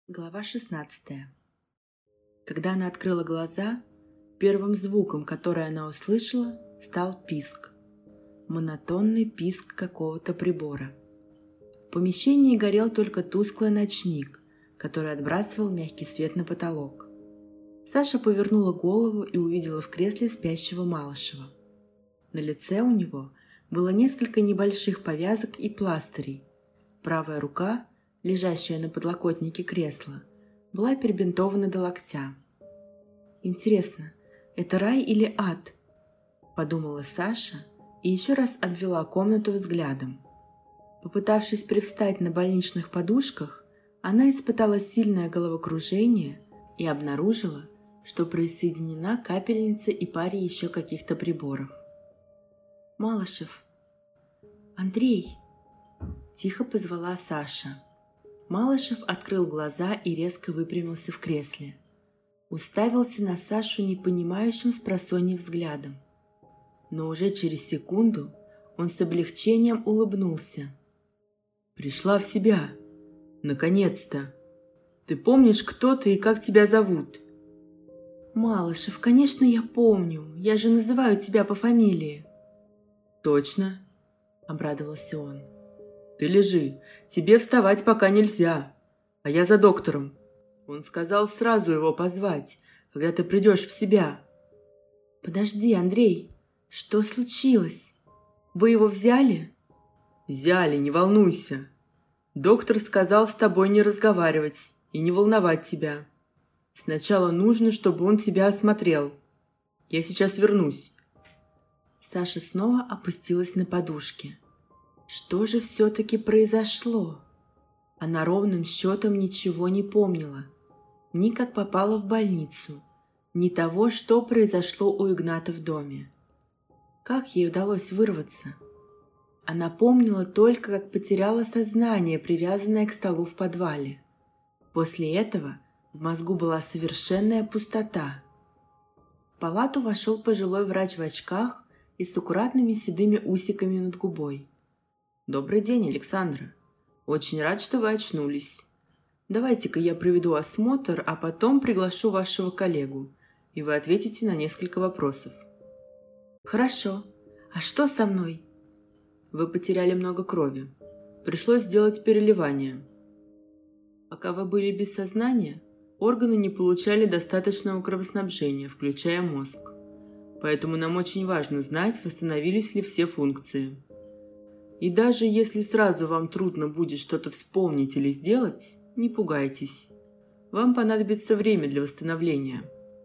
Глава 16. Когда она открыла глаза, первым звуком, который она услышала, стал писк. Монотонный писк какого-то прибора. В помещении горел только тусклый ночник, который отбрасывал мягкий свет на потолок. Саша повернула голову и увидела в кресле спящего Малышева. На лице у него было несколько небольших повязок и пластырей. Правая рука, лежащая на подлокотнике кресла, была перебинтована до локтя. «Интересно, это рай или ад?» – подумала Саша и еще раз обвела комнату взглядом. Попытавшись привстать на больничных подушках, она испытала сильное головокружение и обнаружила, что присоединена капельница и паре еще каких-то приборов. «Малышев! Андрей!» – тихо позвала Саша. Малышев открыл глаза и резко выпрямился в кресле. Уставился на Сашу непонимающим спросонья взглядом. Но уже через секунду он с облегчением улыбнулся. «Пришла в себя. Наконец-то. Ты помнишь, кто ты и как тебя зовут?» «Малышев, конечно, я помню. Я же называю тебя по фамилии». «Точно?» – обрадовался он. «Ты лежи, тебе вставать пока нельзя, а я за доктором. Он сказал сразу его позвать, когда ты придешь в себя». «Подожди, Андрей, что случилось? Вы его взяли?» «Взяли, не волнуйся. Доктор сказал с тобой не разговаривать и не волновать тебя. Сначала нужно, чтобы он тебя осмотрел. Я сейчас вернусь». Саша снова опустилась на подушки. Что же все-таки произошло? Она ровным счетом ничего не помнила. Ни как попала в больницу, ни того, что произошло у Игната в доме. Как ей удалось вырваться? Она помнила только, как потеряла сознание, привязанное к столу в подвале. После этого в мозгу была совершенная пустота. В палату вошел пожилой врач в очках и с аккуратными седыми усиками над губой. «Добрый день, Александра. Очень рад, что вы очнулись. Давайте-ка я проведу осмотр, а потом приглашу вашего коллегу, и вы ответите на несколько вопросов». «Хорошо. А что со мной?» «Вы потеряли много крови. Пришлось сделать переливание. Пока вы были без сознания, органы не получали достаточного кровоснабжения, включая мозг. Поэтому нам очень важно знать, восстановились ли все функции. И даже если сразу вам трудно будет что-то вспомнить или сделать, не пугайтесь. Вам понадобится время для восстановления».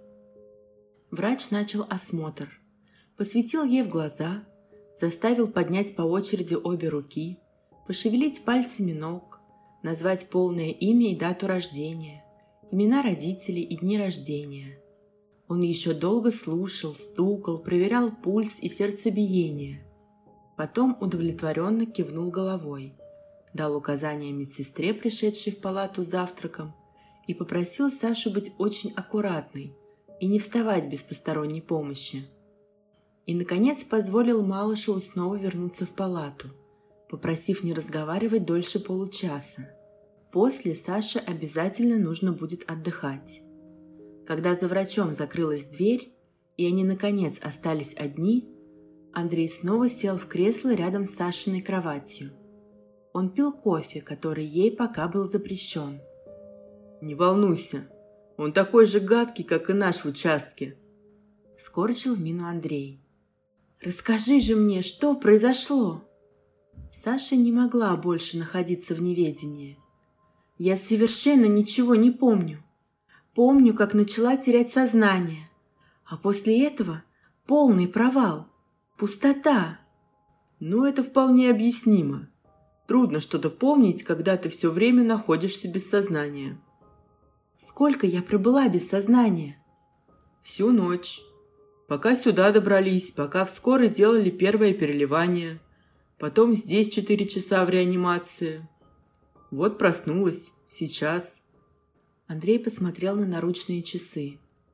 Врач начал осмотр. Посветил ей в глаза, заставил поднять по очереди обе руки, пошевелить пальцами ног, назвать полное имя и дату рождения, имена родителей и дни рождения. Он еще долго слушал, стукал, проверял пульс и сердцебиение. Потом удовлетворенно кивнул головой, дал указания медсестре, пришедшей в палату с завтраком, и попросил Сашу быть очень аккуратной и не вставать без посторонней помощи. И, наконец, позволил Малышеву снова вернуться в палату, попросив не разговаривать дольше получаса. После Саше обязательно нужно будет отдыхать. Когда за врачом закрылась дверь, и они, наконец, остались одни, Андрей снова сел в кресло рядом с Сашиной кроватью. Он пил кофе, который ей пока был запрещен. «Не волнуйся, он такой же гадкий, как и наш в участке», — скорчил мину Андрей. «Расскажи же мне, что произошло?» Саша не могла больше находиться в неведении. «Я совершенно ничего не помню. Помню, как начала терять сознание, а после этого полный провал. Пустота». «Ну, это вполне объяснимо. Трудно что-то помнить, когда ты все время находишься без сознания». «Сколько я пробыла без сознания?» «Всю ночь. Пока сюда добрались, пока в скорой делали первое переливание. Потом здесь 4 часа в реанимации. Вот проснулась. Сейчас». Андрей посмотрел на наручные часы.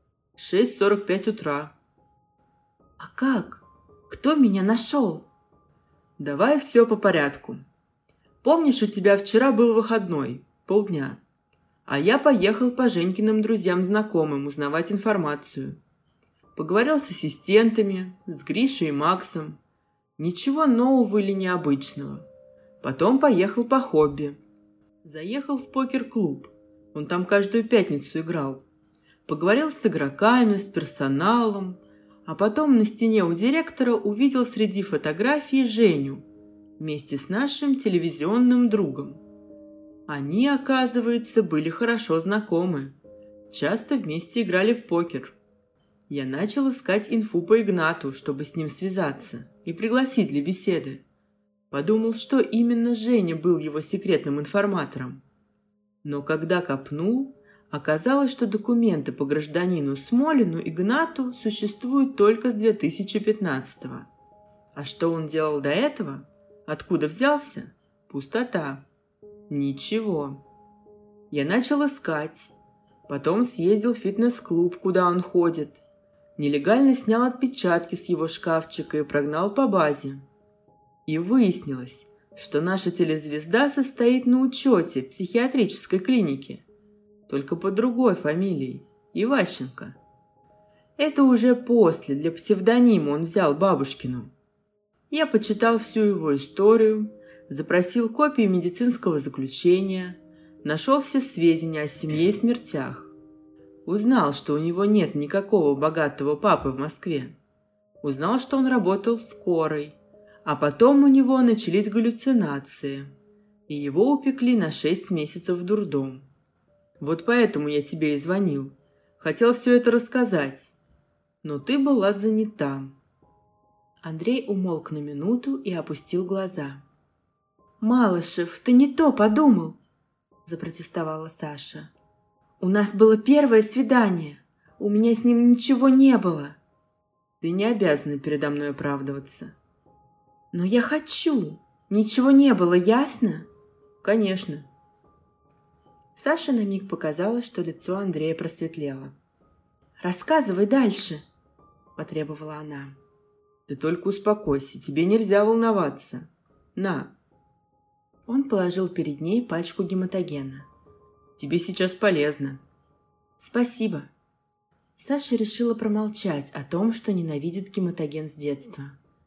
6:45 утра. «А как? Кто меня нашел?» «Давай все по порядку. Помнишь, у тебя вчера был выходной, полдня. А я поехал по Женькиным друзьям-знакомым узнавать информацию. Поговорил с ассистентами, с Гришей и Максом. Ничего нового или необычного. Потом поехал по хобби. Заехал в покер-клуб. Он там каждую пятницу играл. Поговорил с игроками, с персоналом. А потом на стене у директора увидел среди фотографий Женю вместе с нашим телевизионным другом. Они, оказывается, были хорошо знакомы. Часто вместе играли в покер. Я начал искать инфу по Игнату, чтобы с ним связаться и пригласить для беседы. Подумал, что именно Женя был его секретным информатором. Но когда копнул, оказалось, что документы по гражданину Смолину Игнату существуют только с 2015-го. А что он делал до этого? Откуда взялся? Пустота. Ничего. Я начал искать. Потом съездил в фитнес-клуб, куда он ходит. Нелегально снял отпечатки с его шкафчика и прогнал по базе. И выяснилось, что наша телезвезда состоит на учете в психиатрической клинике. Только под другой фамилией – Иващенко. Это уже после, для псевдонима он взял бабушкину. Я почитал всю его историю, запросил копии медицинского заключения, нашел все сведения о семье и смертях. Узнал, что у него нет никакого богатого папы в Москве. Узнал, что он работал в скорой, а потом у него начались галлюцинации, и его упекли на 6 месяцев в дурдом. Вот поэтому я тебе и звонил. Хотел все это рассказать, но ты была занята. Андрей умолк на минуту и опустил глаза. «Малышев, ты не то подумал!» – запротестовала Саша. «У нас было первое свидание. У меня с ним ничего не было». «Ты не обязана передо мной оправдываться». «Но я хочу. Ничего не было, ясно?» «Конечно». Саше на миг показалось, что лицо Андрея просветлело. «Рассказывай дальше», – потребовала она. «Ты только успокойся, тебе нельзя волноваться. На». Он положил перед ней пачку гематогена. «Тебе сейчас полезно». «Спасибо». Саша решила промолчать о том, что ненавидит гематоген с детства.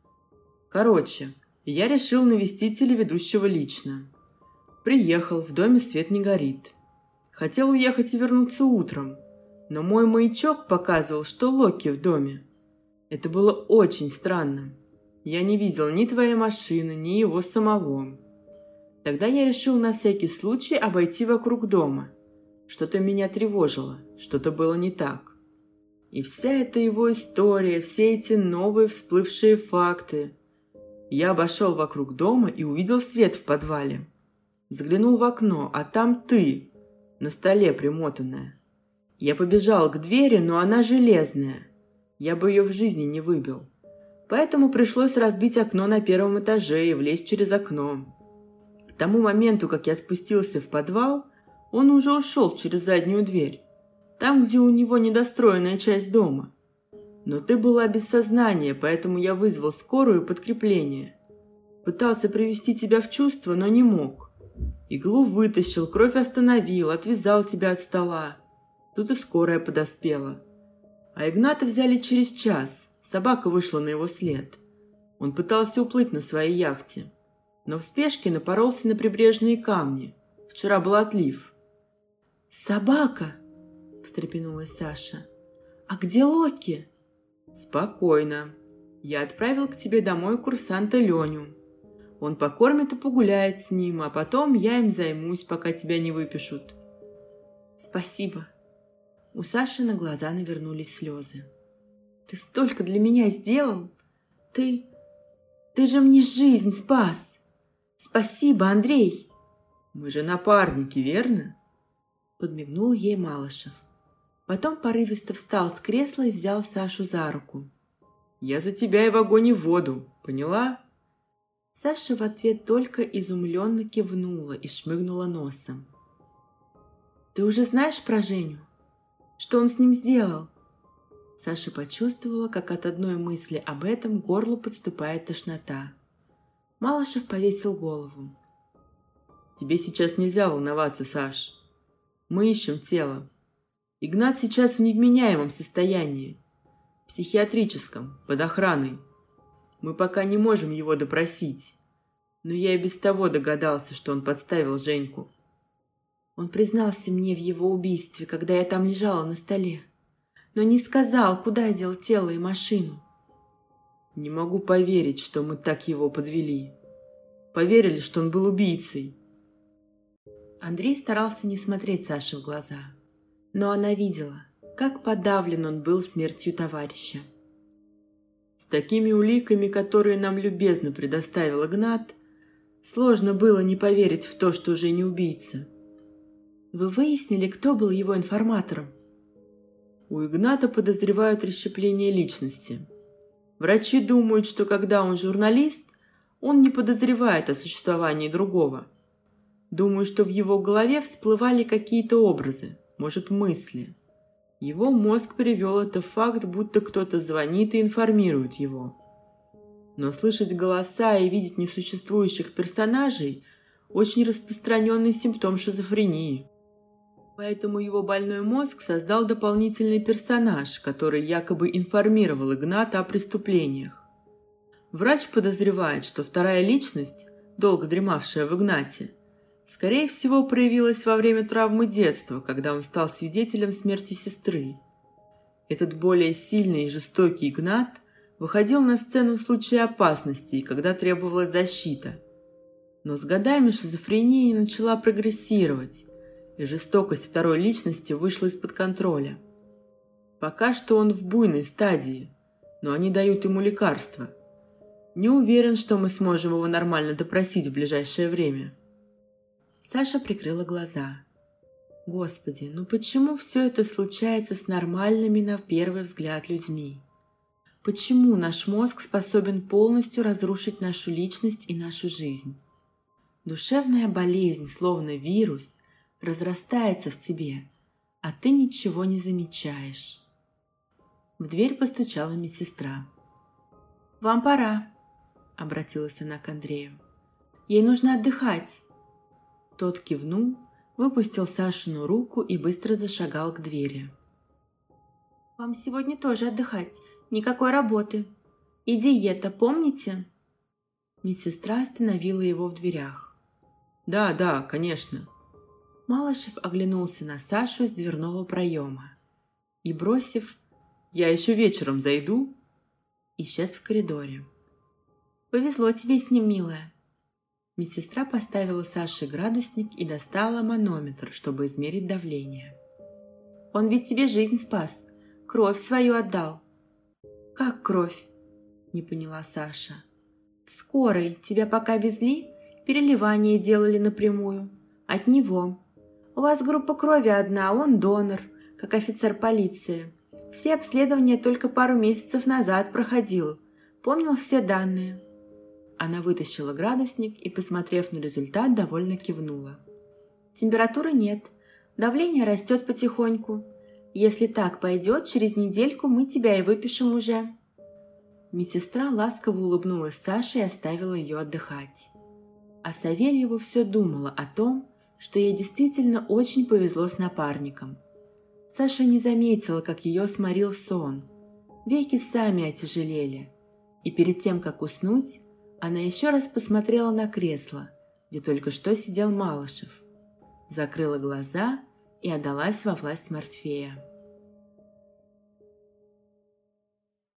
Короче, я решил навестить телеведущего лично. Приехал, в доме свет не горит. Хотел уехать и вернуться утром, но мой маячок показывал, что Локи в доме. Это было очень странно. Я не видел ни твоей машины, ни его самого. Тогда я решил на всякий случай обойти вокруг дома. Что-то меня тревожило, что-то было не так. И вся эта его история, все эти новые всплывшие факты. Я обошел вокруг дома и увидел свет в подвале. Заглянул в окно, а там ты, на столе примотанная. Я побежал к двери, но она железная. Я бы ее в жизни не выбил. Поэтому пришлось разбить окно на первом этаже и влезть через окно. К тому моменту, как я спустился в подвал, он уже ушел через заднюю дверь, там, где у него недостроенная часть дома. Но ты была без сознания, поэтому я вызвал скорую и подкрепление. Пытался привести тебя в чувство, но не мог. Иглу вытащил, кровь остановил, отвязал тебя от стола. Тут и скорая подоспела. А Игната взяли через час, собака вышла на его след. Он пытался уплыть на своей яхте, но в спешке напоролся на прибрежные камни. Вчера был отлив. «Собака!» – встрепенулась Саша. «А где Локи?» «Спокойно. Я отправил к тебе домой курсанта Леню. Он покормит и погуляет с ним, а потом я им займусь, пока тебя не выпишут». «Спасибо». У Саши на глаза навернулись слезы. «Ты столько для меня сделал! Ты же мне жизнь спас! Спасибо, Андрей!» «Мы же напарники, верно?» Подмигнул ей Малышев. Потом порывисто встал с кресла и взял Сашу за руку. «Я за тебя и в огонь и в воду, поняла?» Саша в ответ только изумленно кивнула и шмыгнула носом. «Ты уже знаешь про Женю? Что он с ним сделал?» Саша почувствовала, как от одной мысли об этом к горлу подступает тошнота. Малышев повесил голову. «Тебе сейчас нельзя волноваться, Саш. Мы ищем тело. Игнат сейчас в невменяемом состоянии. Психиатрическом, под охраной. Мы пока не можем его допросить. Но я и без того догадался, что он подставил Женьку. Он признался мне в его убийстве, когда я там лежала на столе, но не сказал, куда дел тело и машину. Не могу поверить, что мы так его подвели. Поверили, что он был убийцей. Андрей старался не смотреть Саше в глаза, но она видела, как подавлен он был смертью товарища. С такими уликами, которые нам любезно предоставил Игнат, сложно было не поверить в то, что Женя убийца. Вы выяснили, кто был его информатором? У Игната подозревают расщепление личности. Врачи думают, что когда он журналист, он не подозревает о существовании другого. Думаю, что в его голове всплывали какие-то образы, может, мысли. Его мозг перевел это в факт, будто кто-то звонит и информирует его. Но слышать голоса и видеть несуществующих персонажей – очень распространенный симптом шизофрении. Поэтому его больной мозг создал дополнительный персонаж, который якобы информировал Игната о преступлениях. Врач подозревает, что вторая личность, долго дремавшая в Игнате, скорее всего проявилась во время травмы детства, когда он стал свидетелем смерти сестры. Этот более сильный и жестокий Игнат выходил на сцену в случае опасности, когда требовалась защита. Но с годами шизофрения начала прогрессировать, и жестокость второй личности вышла из-под контроля. Пока что он в буйной стадии, но они дают ему лекарства. Не уверен, что мы сможем его нормально допросить в ближайшее время. Саша прикрыла глаза. Господи, ну почему все это случается с нормальными на первый взгляд людьми? Почему наш мозг способен полностью разрушить нашу личность и нашу жизнь? Душевная болезнь, словно вирус, разрастается в тебе, а ты ничего не замечаешь. В дверь постучала медсестра. «Вам пора», — обратилась она к Андрею. «Ей нужно отдыхать». Тот кивнул, выпустил Сашину руку и быстро зашагал к двери. «Вам сегодня тоже отдыхать, никакой работы. И диета, помните?» Медсестра остановила его в дверях. «Да, конечно». Малышев оглянулся на Сашу из дверного проема и, бросив «Я еще вечером зайду», исчез в коридоре. «Повезло тебе с ним, милая». Медсестра поставила Саше градусник и достала манометр, чтобы измерить давление. «Он ведь тебе жизнь спас, кровь свою отдал». «Как кровь?» – не поняла Саша. «В скорой тебя пока везли, переливание делали напрямую. От него. У вас группа крови одна, он донор, как офицер полиции. Все обследования только пару месяцев назад проходил. Помнил все данные». Она вытащила градусник и, посмотрев на результат, довольно кивнула. «Температуры нет, давление растет потихоньку. Если так пойдет, через недельку мы тебя и выпишем уже». Медсестра ласково улыбнулась Саше и оставила ее отдыхать. А Савельева все думала о том, что ей действительно очень повезло с напарником. Саша не заметила, как ее сморил сон. Веки сами отяжелели. И перед тем, как уснуть, она еще раз посмотрела на кресло, где только что сидел Малышев. Закрыла глаза и отдалась во власть Морфея.